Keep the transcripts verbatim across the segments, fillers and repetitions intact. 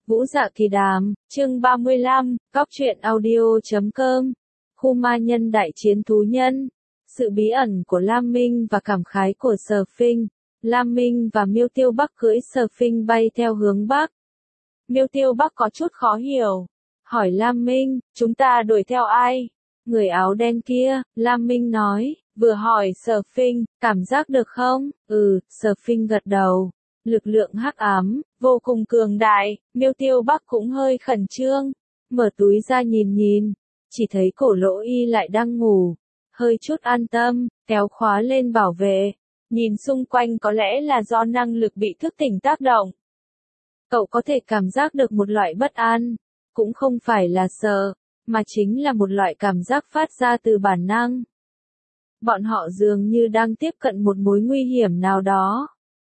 Vũ Dạ Kỳ Đàm, chương ba mươi lăm, Cóc truyện audio chấm com, khu ma nhân đại chiến thú nhân, sự bí ẩn của Lam Minh và cảm khái của Sở Phinh. Lam Minh và Miêu Tiêu Bắc cưỡi Sở Phinh bay theo hướng Bắc. Miêu Tiêu Bắc có chút khó hiểu, hỏi Lam Minh, chúng ta đuổi theo ai? Người áo đen kia, Lam Minh nói, vừa hỏi Sở Phinh, cảm giác được không? Ừ, Sở Phinh gật đầu. Lực lượng hắc ám, vô cùng cường đại, Miêu Tiêu Bắc cũng hơi khẩn trương, mở túi ra nhìn nhìn, chỉ thấy cổ lỗ y lại đang ngủ, hơi chút an tâm, kéo khóa lên bảo vệ, nhìn xung quanh có lẽ là do năng lực bị thức tỉnh tác động. Cậu có thể cảm giác được một loại bất an, cũng không phải là sợ, mà chính là một loại cảm giác phát ra từ bản năng. Bọn họ dường như đang tiếp cận một mối nguy hiểm nào đó.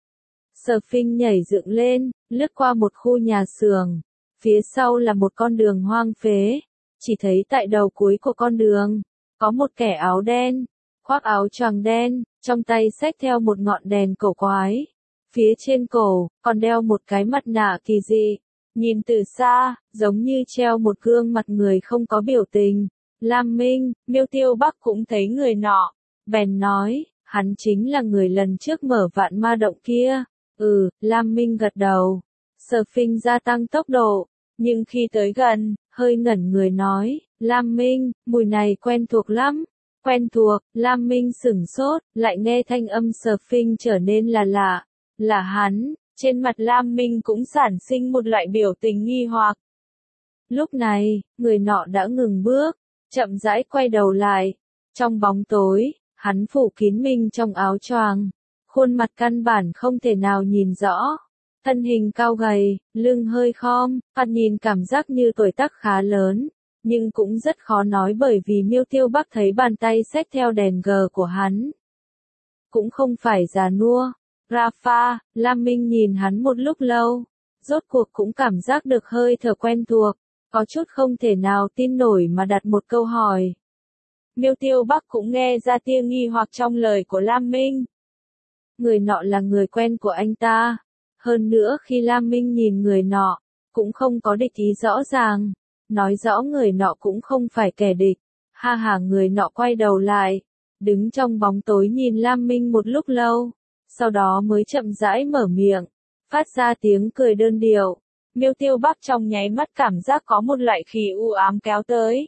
Sở Phinh nhảy dựng lên, lướt qua một khu nhà xưởng, phía sau là một con đường hoang phế, chỉ thấy tại đầu cuối của con đường, có một kẻ áo đen, khoác áo choàng đen, trong tay xách theo một ngọn đèn cổ quái, phía trên cổ, còn đeo một cái mặt nạ kỳ dị, nhìn từ xa, giống như treo một gương mặt người không có biểu tình. Lam Minh, Miêu Tiêu Bắc cũng thấy người nọ, bèn nói, hắn chính là người lần trước mở vạn ma động kia. Ừ, Lam Minh gật đầu. Sở Phinh gia tăng tốc độ, nhưng khi tới gần, hơi ngẩn người nói, Lam Minh, mùi này quen thuộc lắm. Quen thuộc, Lam Minh sửng sốt, lại nghe thanh âm Sở Phinh trở nên là lạ. Là hắn, trên mặt Lam Minh cũng sản sinh một loại biểu tình nghi hoặc. Lúc này, người nọ đã ngừng bước, chậm rãi quay đầu lại. Trong bóng tối, hắn phủ kín mình trong áo choàng. Khuôn mặt căn bản không thể nào nhìn rõ, thân hình cao gầy, lưng hơi khom, thoạt nhìn cảm giác như tuổi tác khá lớn, nhưng cũng rất khó nói bởi vì Miêu Tiêu Bắc thấy bàn tay xách theo đèn gờ của hắn. Cũng không phải già nua, Rafa, Lam Minh nhìn hắn một lúc lâu, rốt cuộc cũng cảm giác được hơi thở quen thuộc, có chút không thể nào tin nổi mà đặt một câu hỏi. Miêu Tiêu Bắc cũng nghe ra tia nghi hoặc trong lời của Lam Minh. Người nọ là người quen của anh ta. Hơn nữa khi Lam Minh nhìn người nọ, cũng không có địch ý rõ ràng. Nói rõ người nọ cũng không phải kẻ địch. Ha ha, người nọ quay đầu lại, đứng trong bóng tối nhìn Lam Minh một lúc lâu. Sau đó mới chậm rãi mở miệng, phát ra tiếng cười đơn điệu. Miêu Tiêu Bắc trong nháy mắt cảm giác có một loại khí u ám kéo tới.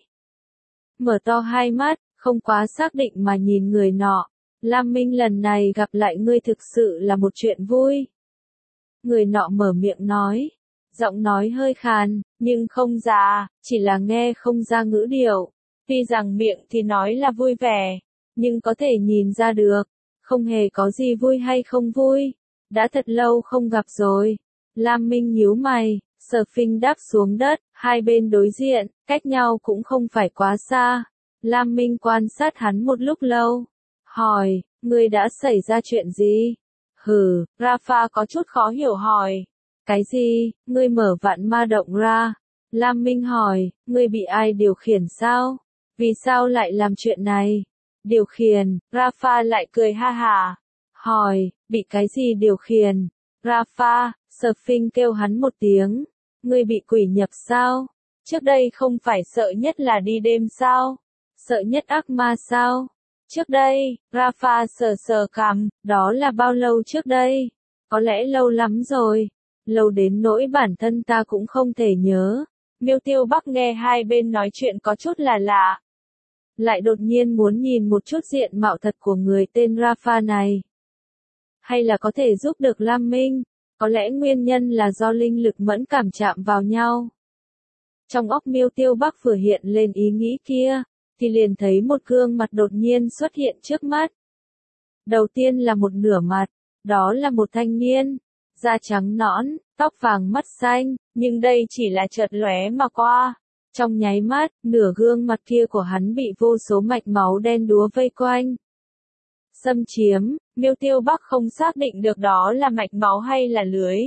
Mở to hai mắt, không quá xác định mà nhìn người nọ. Lam Minh, lần này gặp lại ngươi thực sự là một chuyện vui. Người nọ mở miệng nói, giọng nói hơi khàn, nhưng không già, chỉ là nghe không ra ngữ điệu. Tuy rằng miệng thì nói là vui vẻ, nhưng có thể nhìn ra được, không hề có gì vui hay không vui. Đã thật lâu không gặp rồi. Lam Minh nhíu mày, Sở Phinh đáp xuống đất, hai bên đối diện, cách nhau cũng không phải quá xa. Lam Minh quan sát hắn một lúc lâu. Hỏi, ngươi đã xảy ra chuyện gì? Hừ, Rafa có chút khó hiểu hỏi. Cái gì, ngươi mở vạn ma động ra? Lam Minh hỏi, ngươi bị ai điều khiển sao? Vì sao lại làm chuyện này? Điều khiển, Rafa lại cười ha hả. Hỏi, bị cái gì điều khiển? Rafa, Sở Phinh kêu hắn một tiếng. Ngươi bị quỷ nhập sao? Trước đây không phải sợ nhất là đi đêm sao? Sợ nhất ác ma sao? Trước đây, Rafa sờ sờ cằm, đó là bao lâu trước đây? Có lẽ lâu lắm rồi. Lâu đến nỗi bản thân ta cũng không thể nhớ. Miêu Tiêu Bắc nghe hai bên nói chuyện có chút là lạ. Lại đột nhiên muốn nhìn một chút diện mạo thật của người tên Rafa này. Hay là có thể giúp được Lam Minh? Có lẽ nguyên nhân là do linh lực mẫn cảm chạm vào nhau. Trong óc Miêu Tiêu Bắc vừa hiện lên ý nghĩ kia, thì liền thấy một gương mặt đột nhiên xuất hiện trước mắt. Đầu tiên là một nửa mặt, đó là một thanh niên, da trắng nõn, tóc vàng mắt xanh, nhưng đây chỉ là chợt lóe mà qua. Trong nháy mắt, nửa gương mặt kia của hắn bị vô số mạch máu đen đúa vây quanh. Xâm chiếm, Miêu Tiêu Bắc không xác định được đó là mạch máu hay là lưới.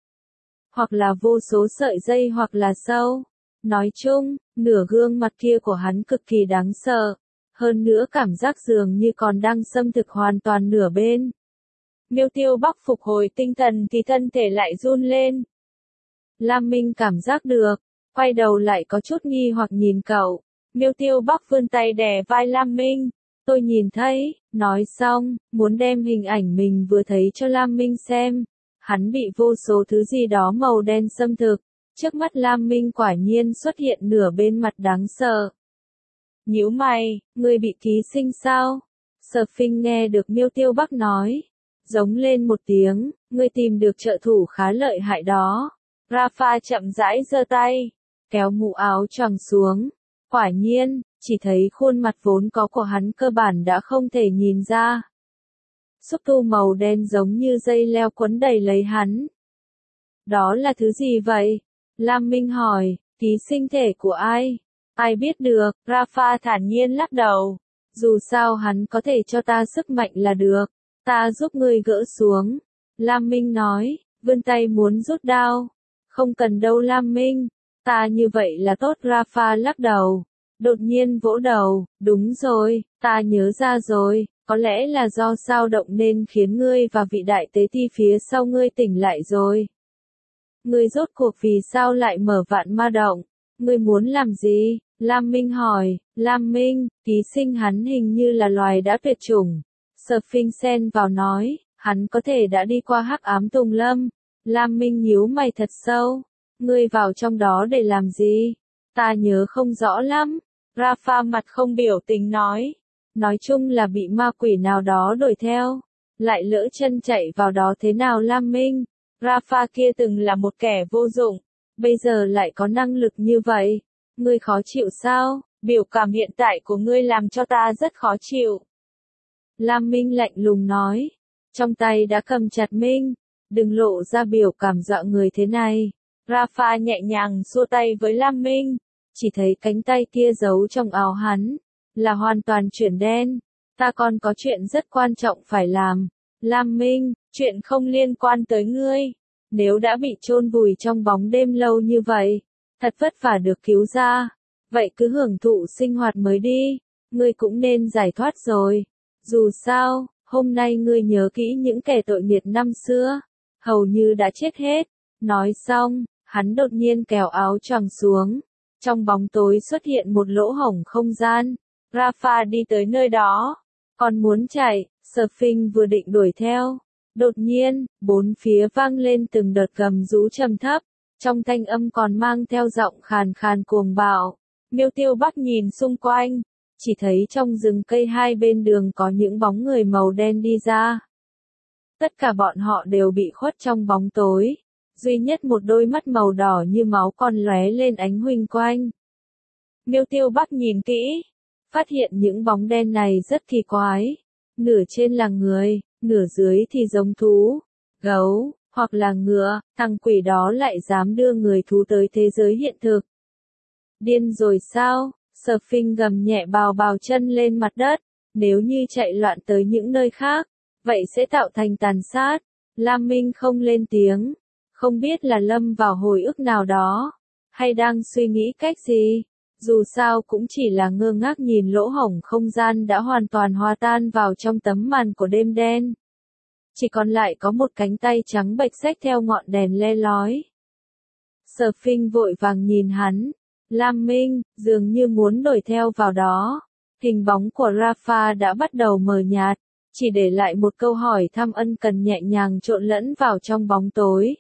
Hoặc là vô số sợi dây hoặc là sâu. Nói chung, nửa gương mặt kia của hắn cực kỳ đáng sợ. Hơn nữa cảm giác dường như còn đang xâm thực hoàn toàn nửa bên. Miêu Tiêu Bắc phục hồi tinh thần thì thân thể lại run lên. Lam Minh cảm giác được, quay đầu lại có chút nghi hoặc nhìn cậu. Miêu Tiêu Bắc vươn tay đè vai Lam Minh. Tôi nhìn thấy, nói xong, muốn đem hình ảnh mình vừa thấy cho Lam Minh xem. Hắn bị vô số thứ gì đó màu đen xâm thực. Trước mắt Lam Minh quả nhiên xuất hiện nửa bên mặt đáng sợ. Nhíu mày, ngươi bị ký sinh sao? Sở Phinh nghe được Miêu Tiêu Bắc nói. Giống lên một tiếng, ngươi tìm được trợ thủ khá lợi hại đó. Rafa chậm rãi giơ tay, kéo mũ áo choàng xuống. Quả nhiên, chỉ thấy khuôn mặt vốn có của hắn cơ bản đã không thể nhìn ra. Xúc tu màu đen giống như dây leo quấn đầy lấy hắn. Đó là thứ gì vậy? Lam Minh hỏi, ký sinh thể của ai? Ai biết được, Rafa thản nhiên lắc đầu. Dù sao hắn có thể cho ta sức mạnh là được. Ta giúp ngươi gỡ xuống. Lam Minh nói, vươn tay muốn rút đao. Không cần đâu Lam Minh. Ta như vậy là tốt. Rafa lắc đầu. Đột nhiên vỗ đầu, đúng rồi, ta nhớ ra rồi, có lẽ là do sao động nên khiến ngươi và vị đại tế ti phía sau ngươi tỉnh lại rồi. Ngươi rốt cuộc vì sao lại mở vạn ma động? Ngươi muốn làm gì? Lam Minh hỏi. Lam Minh, ký sinh hắn hình như là loài đã tuyệt chủng. Sở Phinh xen vào nói, hắn có thể đã đi qua hắc ám tùng lâm. Lam Minh nhíu mày thật sâu. Ngươi vào trong đó để làm gì? Ta nhớ không rõ lắm. Rafa mặt không biểu tình nói. Nói chung là bị ma quỷ nào đó đuổi theo. Lại lỡ chân chạy vào đó thế nào Lam Minh? Rafa kia từng là một kẻ vô dụng. Bây giờ lại có năng lực như vậy. Ngươi khó chịu sao? Biểu cảm hiện tại của ngươi làm cho ta rất khó chịu. Lam Minh lạnh lùng nói. Trong tay đã cầm chặt Minh. Đừng lộ ra biểu cảm dọa người thế này. Rafa nhẹ nhàng xua tay với Lam Minh. Chỉ thấy cánh tay kia giấu trong áo hắn. Là hoàn toàn chuyển đen. Ta còn có chuyện rất quan trọng phải làm. Lam Minh, chuyện không liên quan tới ngươi. Nếu đã bị chôn vùi trong bóng đêm lâu như vậy. Thật vất vả được cứu ra. Vậy cứ hưởng thụ sinh hoạt mới đi. Ngươi cũng nên giải thoát rồi. Dù sao, hôm nay ngươi nhớ kỹ những kẻ tội nghiệt năm xưa. Hầu như đã chết hết. Nói xong, hắn đột nhiên kéo áo choàng xuống. Trong bóng tối xuất hiện một lỗ hổng không gian. Rafa đi tới nơi đó. Còn muốn chạy, Sở Phinh vừa định đuổi theo. Đột nhiên, bốn phía vang lên từng đợt gầm rú trầm thấp. Trong thanh âm còn mang theo giọng khàn khàn cuồng bạo. Miêu Tiêu Bắc nhìn xung quanh. Chỉ thấy trong rừng cây hai bên đường có những bóng người màu đen đi ra. Tất cả bọn họ đều bị khuất trong bóng tối. Duy nhất một đôi mắt màu đỏ như máu còn lóe lên ánh huỳnh quang. Miêu Tiêu Bắc nhìn kỹ. Phát hiện những bóng đen này rất kỳ quái. Nửa trên là người, nửa dưới thì giống thú, gấu, hoặc là ngựa. Thằng quỷ đó lại dám đưa người thú tới thế giới hiện thực. Điên rồi sao? Sở Phinh gầm nhẹ bào bào chân lên mặt đất. Nếu như chạy loạn tới những nơi khác, vậy sẽ tạo thành tàn sát. Lam Minh không lên tiếng. Không biết là lâm vào hồi ức nào đó. Hay đang suy nghĩ cách gì. Dù sao cũng chỉ là ngơ ngác nhìn lỗ hổng không gian đã hoàn toàn hòa tan vào trong tấm màn của đêm đen. Chỉ còn lại có một cánh tay trắng bệch xách theo ngọn đèn le lói. Sở Phinh vội vàng nhìn hắn. Lam Minh, dường như muốn đuổi theo vào đó. Hình bóng của Rafa đã bắt đầu mờ nhạt. Chỉ để lại một câu hỏi thăm ân cần nhẹ nhàng trộn lẫn vào trong bóng tối.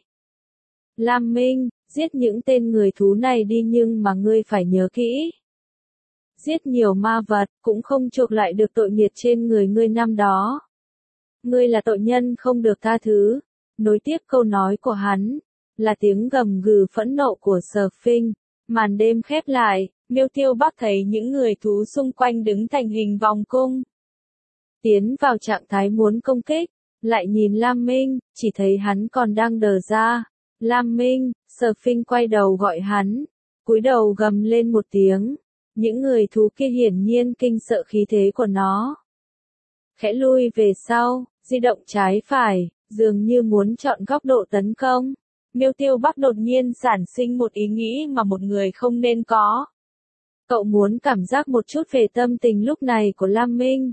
Lam Minh, giết những tên người thú này đi nhưng mà ngươi phải nhớ kỹ. Giết nhiều ma vật cũng không chuộc lại được tội nghiệp trên người ngươi năm đó. Ngươi là tội nhân không được tha thứ. Nối tiếp câu nói của hắn, là tiếng gầm gừ phẫn nộ của Sở Phinh. Màn đêm khép lại, Miêu Tiêu Bắc thấy những người thú xung quanh đứng thành hình vòng cung. Tiến vào trạng thái muốn công kích, lại nhìn Lam Minh, chỉ thấy hắn còn đang đờ ra. Lam Minh, Sở Phinh quay đầu gọi hắn, cúi đầu gầm lên một tiếng. Những người thú kia hiển nhiên kinh sợ khí thế của nó. Khẽ lui về sau, di động trái phải, dường như muốn chọn góc độ tấn công. Miêu Tiêu Bắc đột nhiên sản sinh một ý nghĩ mà một người không nên có. Cậu muốn cảm giác một chút về tâm tình lúc này của Lam Minh.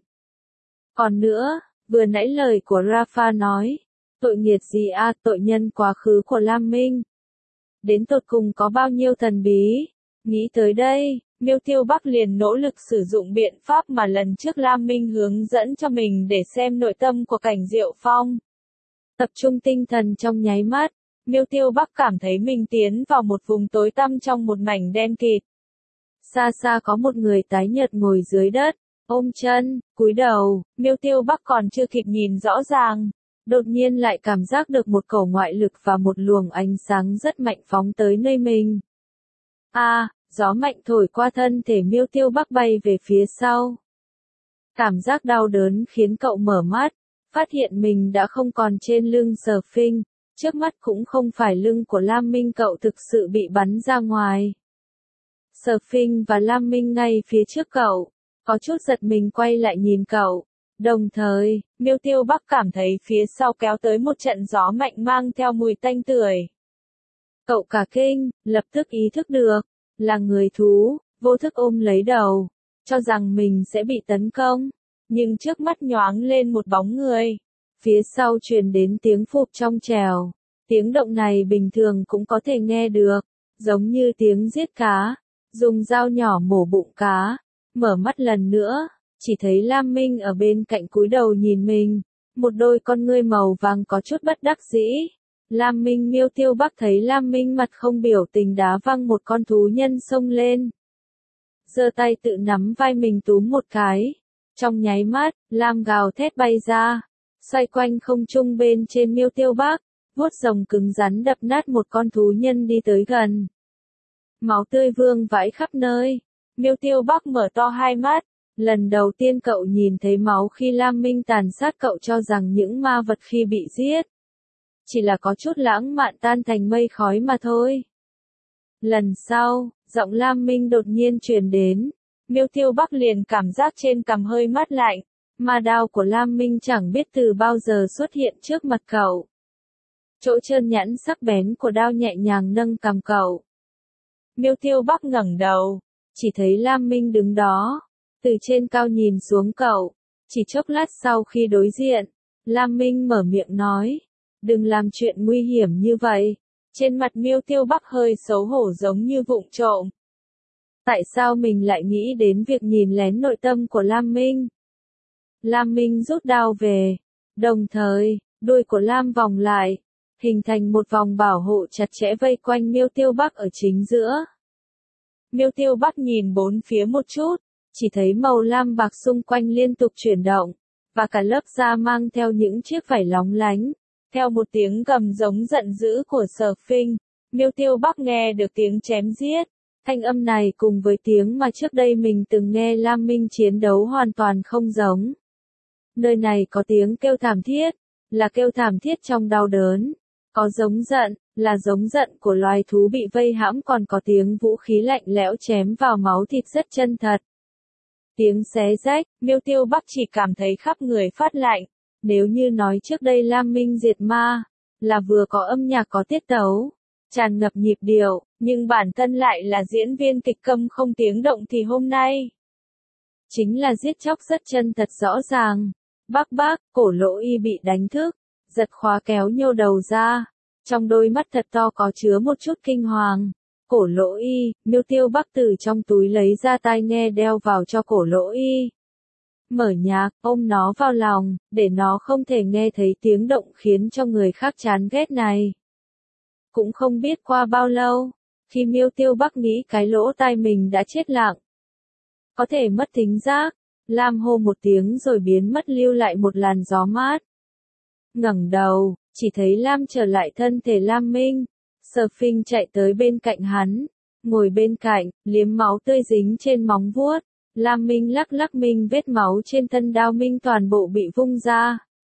Còn nữa, vừa nãy lời của Rafa nói, tội nghiệt gì à, tội nhân quá khứ của Lam Minh. đến tột cùng có bao nhiêu thần bí. Nghĩ tới đây, Miêu Tiêu Bắc liền nỗ lực sử dụng biện pháp mà lần trước Lam Minh hướng dẫn cho mình để xem nội tâm của Cảnh Diệu Phong. Tập trung tinh thần trong nháy mắt, Miêu Tiêu Bắc cảm thấy mình tiến vào một vùng tối tăm trong một mảnh đen kịt. Xa xa có một người tái nhợt ngồi dưới đất, ôm chân, cúi đầu, Miêu Tiêu Bắc còn chưa kịp nhìn rõ ràng, đột nhiên lại cảm giác được một cổ ngoại lực và một luồng ánh sáng rất mạnh phóng tới nơi mình. A, à, gió mạnh thổi qua thân thể Miêu Tiêu Bắc bay về phía sau. Cảm giác đau đớn khiến cậu mở mắt, phát hiện mình đã không còn trên lưng Sở Phinh, trước mắt cũng không phải lưng của Lam Minh, cậu thực sự bị bắn ra ngoài. Sở Phinh và Lam Minh ngay phía trước cậu, có chút giật mình quay lại nhìn cậu. Đồng thời, Miêu Tiêu Bắc cảm thấy phía sau kéo tới một trận gió mạnh mang theo mùi tanh tưởi. Cậu cả kinh, lập tức ý thức được, là người thú, vô thức ôm lấy đầu, cho rằng mình sẽ bị tấn công. Nhưng trước mắt nhoáng lên một bóng người. Phía sau truyền đến tiếng phụp trong trèo. Tiếng động này bình thường cũng có thể nghe được, giống như tiếng giết cá, dùng dao nhỏ mổ bụng cá. Mở mắt lần nữa, chỉ thấy Lam Minh ở bên cạnh cúi đầu nhìn mình, một đôi con ngươi màu vàng có chút bất đắc dĩ. Lam Minh Miêu Tiêu Bắc thấy Lam Minh mặt không biểu tình đá văng một con thú nhân xông lên. Giơ tay tự nắm vai mình túm một cái. Trong nháy mắt, Lam gào thét bay ra, xoay quanh không trung bên trên Miêu Tiêu Bắc, vuốt rồng cứng rắn đập nát một con thú nhân đi tới gần. Máu tươi vương vãi khắp nơi, Miêu Tiêu Bắc mở to hai mắt, lần đầu tiên cậu nhìn thấy máu khi Lam Minh tàn sát cậu cho rằng những ma vật khi bị giết. Chỉ là có chút lãng mạn tan thành mây khói mà thôi. Lần sau, giọng Lam Minh đột nhiên truyền đến. Miêu Tiêu Bắc liền cảm giác trên cằm hơi mát lạnh, ma đao của Lam Minh chẳng biết từ bao giờ xuất hiện trước mặt cậu. Chỗ trơn nhẵn sắc bén của đao nhẹ nhàng nâng cằm cậu. Miêu Tiêu Bắc ngẩng đầu, chỉ thấy Lam Minh đứng đó, từ trên cao nhìn xuống cậu. Chỉ chốc lát sau khi đối diện, Lam Minh mở miệng nói, đừng làm chuyện nguy hiểm như vậy. Trên mặt Miêu Tiêu Bắc hơi xấu hổ giống như vụng trộm. Tại sao mình lại nghĩ đến việc nhìn lén nội tâm của Lam Minh? Lam Minh rút đao về, đồng thời, đuôi của Lam vòng lại, hình thành một vòng bảo hộ chặt chẽ vây quanh Miêu Tiêu Bắc ở chính giữa. Miêu Tiêu Bắc nhìn bốn phía một chút, chỉ thấy màu lam bạc xung quanh liên tục chuyển động, và cả lớp da mang theo những chiếc vảy lóng lánh. Theo một tiếng gầm giống giận dữ của Sở Phinh, Miêu Tiêu Bắc nghe được tiếng chém giết. Thanh âm này cùng với tiếng mà trước đây mình từng nghe Lam Minh chiến đấu hoàn toàn không giống. Nơi này có tiếng kêu thảm thiết, là kêu thảm thiết trong đau đớn. Có giống giận, là giống giận của loài thú bị vây hãm, còn có tiếng vũ khí lạnh lẽo chém vào máu thịt rất chân thật. Tiếng xé rách, Miêu Tiêu Bắc chỉ cảm thấy khắp người phát lạnh. Nếu như nói trước đây Lam Minh diệt ma, là vừa có âm nhạc có tiết tấu, tràn ngập nhịp điệu, nhưng bản thân lại là diễn viên kịch câm không tiếng động thì hôm nay chính là giết chóc rất chân thật rõ ràng. Bác bác, Cổ Lỗ Y bị đánh thức, giật khóa kéo nhô đầu ra, trong đôi mắt thật to có chứa một chút kinh hoàng. Cổ Lỗ Y, Miêu Tiêu Bắc từ trong túi lấy ra tai nghe đeo vào cho Cổ Lỗ Y. Mở nhạc, ôm nó vào lòng, để nó không thể nghe thấy tiếng động khiến cho người khác chán ghét này. Cũng không biết qua bao lâu, khi Miêu Tiêu Bắc nghĩ cái lỗ tai mình đã chết lặng, có thể mất thính giác, Lam hô một tiếng rồi biến mất lưu lại một làn gió mát. Ngẩng đầu, chỉ thấy Lam trở lại thân thể Lam Minh. Sở Phinh chạy tới bên cạnh hắn, ngồi bên cạnh, liếm máu tươi dính trên móng vuốt. Lam Minh lắc lắc Minh, vết máu trên thân đao Minh toàn bộ bị vung ra.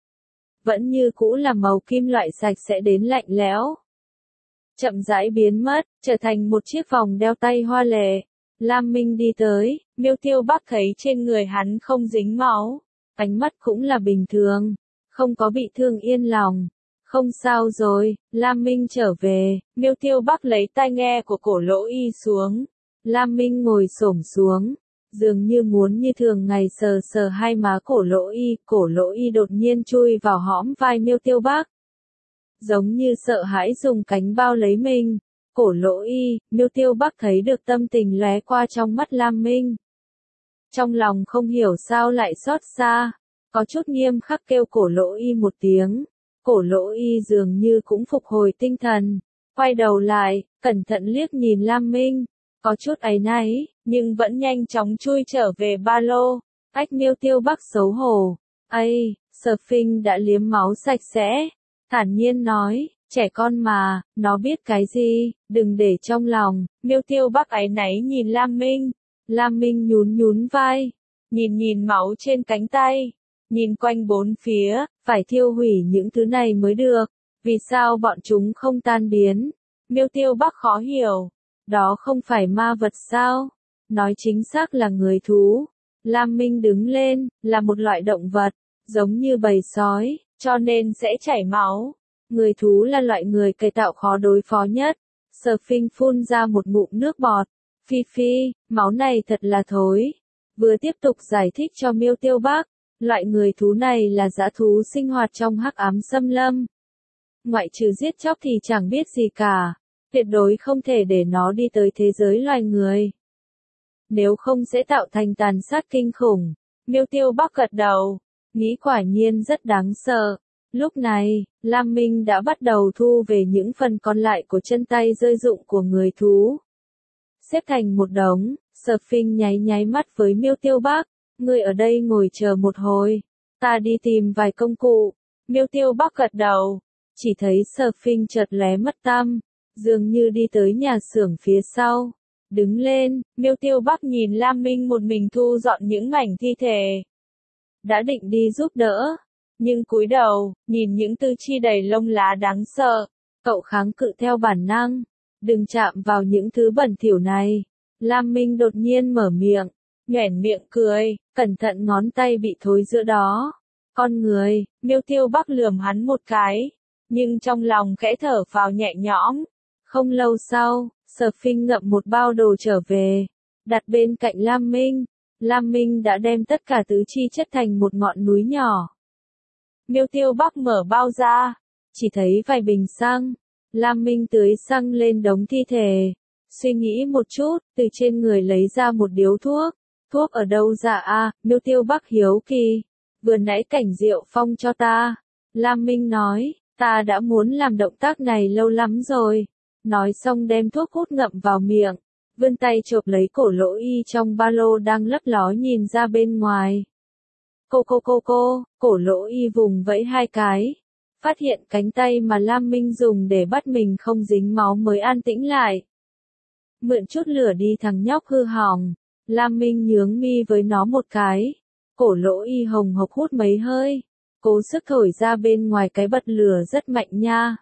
Vẫn như cũ là màu kim loại sạch sẽ đến lạnh lẽo. Chậm rãi biến mất, trở thành một chiếc vòng đeo tay hoa lệ. Lam Minh đi tới, Miêu Tiêu Bắc thấy trên người hắn không dính máu, ánh mắt cũng là bình thường, không có bị thương, yên lòng. Không sao rồi, Lam Minh trở về. Miêu Tiêu Bắc lấy tai nghe của Cổ Lỗ Y xuống. Lam Minh ngồi xổm xuống, dường như muốn như thường ngày sờ sờ hai má Cổ Lỗ Y. Cổ Lỗ Y đột nhiên chui vào hõm vai Miêu Tiêu Bắc, giống như sợ hãi dùng cánh bao lấy mình. Cổ Lỗ Y, Miêu Tiêu Bắc thấy được tâm tình lóe qua trong mắt Lam Minh. Trong lòng không hiểu sao lại xót xa, có chút nghiêm khắc kêu Cổ Lỗ Y một tiếng. Cổ Lỗ Y dường như cũng phục hồi tinh thần, quay đầu lại, cẩn thận liếc nhìn Lam Minh, có chút áy náy, nhưng vẫn nhanh chóng chui trở về ba lô. Ách Miêu Tiêu Bắc xấu hổ, "Ây, Surfing đã liếm máu sạch sẽ." Thản nhiên nói, "Trẻ con mà, nó biết cái gì, đừng để trong lòng." Miêu Tiêu Bắc áy náy nhìn Lam Minh. Lam Minh nhún nhún vai, nhìn nhìn máu trên cánh tay, nhìn quanh bốn phía, phải thiêu hủy những thứ này mới được, vì sao bọn chúng không tan biến? Miêu Tiêu Bắc khó hiểu, đó không phải ma vật sao? Nói chính xác là người thú. Lam Minh đứng lên, là một loại động vật, giống như bầy sói, cho nên sẽ chảy máu. Người thú là loại người cải tạo khó đối phó nhất. Surfing phun ra một ngụm nước bọt. Phi Phi, máu này thật là thối. Vừa tiếp tục giải thích cho Miêu Tiêu Bắc, loại người thú này là dã thú sinh hoạt trong hắc ám xâm lâm. Ngoại trừ giết chóc thì chẳng biết gì cả, tuyệt đối không thể để nó đi tới thế giới loài người. Nếu không sẽ tạo thành tàn sát kinh khủng. Miêu Tiêu Bắc gật đầu, nghĩ quả nhiên rất đáng sợ. Lúc này, Lam Minh đã bắt đầu thu về những phần còn lại của chân tay rơi rụng của người thú. Xếp thành một đống, Surfing nháy nháy mắt với Miêu Tiêu Bắc, "Ngươi ở đây ngồi chờ một hồi, ta đi tìm vài công cụ." Miêu Tiêu Bắc gật đầu, chỉ thấy Surfing chợt lóe mất tăm, dường như đi tới nhà xưởng phía sau. Đứng lên, Miêu Tiêu Bắc nhìn Lam Minh một mình thu dọn những mảnh thi thể. Đã định đi giúp đỡ, nhưng cúi đầu, nhìn những tư chi đầy lông lá đáng sợ, cậu kháng cự theo bản năng. "Đừng chạm vào những thứ bẩn thỉu này." Lam Minh đột nhiên mở miệng, nhoẻn miệng cười, cẩn thận ngón tay bị thối giữa đó. "Con người." Miêu Tiêu Bắc lườm hắn một cái, nhưng trong lòng khẽ thở phào nhẹ nhõm. Không lâu sau, Surfing ngậm một bao đồ trở về, đặt bên cạnh Lam Minh. Lam Minh đã đem tất cả tứ chi chất thành một ngọn núi nhỏ. Miêu Tiêu Bắc mở bao ra, chỉ thấy vài bình xăng. Lam Minh tưới xăng lên đống thi thể, suy nghĩ một chút, từ trên người lấy ra một điếu thuốc. "Thuốc ở đâu ra a?" Miêu Tiêu Bắc hiếu kỳ. "Vừa nãy Cảnh Diệu Phong cho ta." Lam Minh nói, "Ta đã muốn làm động tác này lâu lắm rồi." Nói xong đem thuốc hút ngậm vào miệng, vươn tay chộp lấy Cổ Lỗ Y trong ba lô đang lấp ló nhìn ra bên ngoài. "Cô cô cô cô." Cổ Lỗ Y vùng vẫy hai cái, phát hiện cánh tay mà Lam Minh dùng để bắt mình không dính máu mới an tĩnh lại. "Mượn chút lửa đi thằng nhóc hư hỏng." Lam Minh nhướng mi với nó một cái. Cổ Lỗ Y hồng hộc hút mấy hơi, cố sức thổi ra bên ngoài cái bật lửa rất mạnh nha.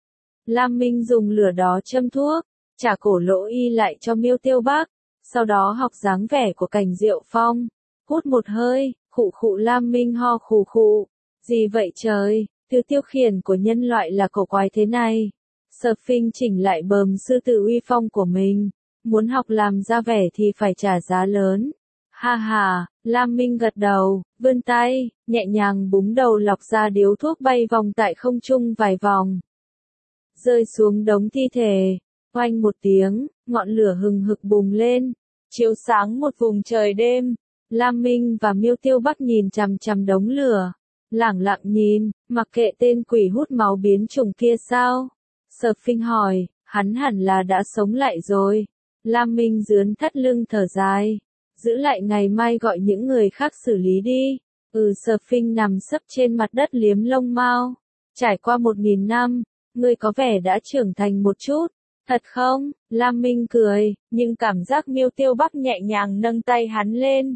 Lam Minh dùng lửa đó châm thuốc, trả Cổ Lỗ Y lại cho Miêu Tiêu Bắc, sau đó học dáng vẻ của Cảnh Diệu Phong, hút một hơi, khụ khụ. Lam Minh ho khù khụ, "Gì vậy trời, thứ tiêu khiển của nhân loại là cổ quái thế này." Surfing chỉnh lại bờm sư tử uy phong của mình, muốn học làm ra vẻ thì phải trả giá lớn. "Ha ha." Lam Minh gật đầu, vươn tay, nhẹ nhàng búng đầu lọc ra điếu thuốc bay vòng tại không trung vài vòng, rơi xuống đống thi thể. Oanh một tiếng, ngọn lửa hừng hực bùng lên, chiếu sáng một vùng trời đêm. Lam Minh và Miêu Tiêu Bắc nhìn chằm chằm đống lửa, lẳng lặng nhìn, mặc kệ tên quỷ hút máu biến chủng kia sao. Surfing hỏi, "Hắn hẳn là đã sống lại rồi." Lam Minh dướn thắt lưng thở dài, "Giữ lại ngày mai gọi những người khác xử lý đi." Ừ. Surfing nằm sấp trên mặt đất liếm lông mao. "Trải qua một nghìn năm, ngươi có vẻ đã trưởng thành một chút, thật không?" Lam Minh cười, nhưng cảm giác Miêu Tiêu Bắc nhẹ nhàng nâng tay hắn lên.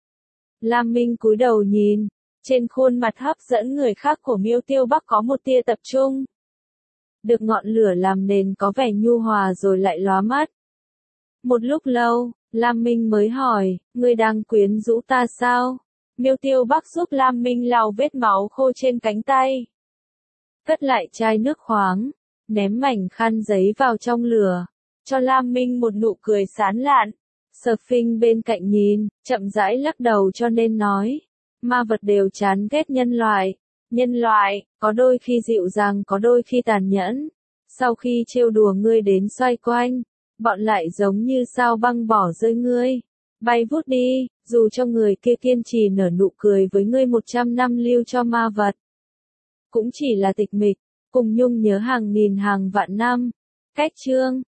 Lam Minh cúi đầu nhìn, trên khuôn mặt hấp dẫn người khác của Miêu Tiêu Bắc có một tia tập trung. Được ngọn lửa làm nền có vẻ nhu hòa rồi lại lóa mắt. Một lúc lâu, Lam Minh mới hỏi, "Ngươi đang quyến rũ ta sao?" Miêu Tiêu Bắc giúp Lam Minh lau vết máu khô trên cánh tay. Cất lại chai nước khoáng, ném mảnh khăn giấy vào trong lửa, cho Lam Minh một nụ cười sán lạn. Surfing bên cạnh nhìn, chậm rãi lắc đầu cho nên nói, "Ma vật đều chán ghét nhân loại. Nhân loại, có đôi khi dịu dàng có đôi khi tàn nhẫn." Sau khi trêu đùa ngươi đến xoay quanh, bọn lại giống như sao băng bỏ rơi ngươi. Bay vút đi, dù cho người kia kiên trì nở nụ cười với ngươi một trăm năm lưu cho ma vật. Cũng chỉ là tịch mịch, cùng nhung nhớ hàng nghìn hàng vạn năm. Cách chương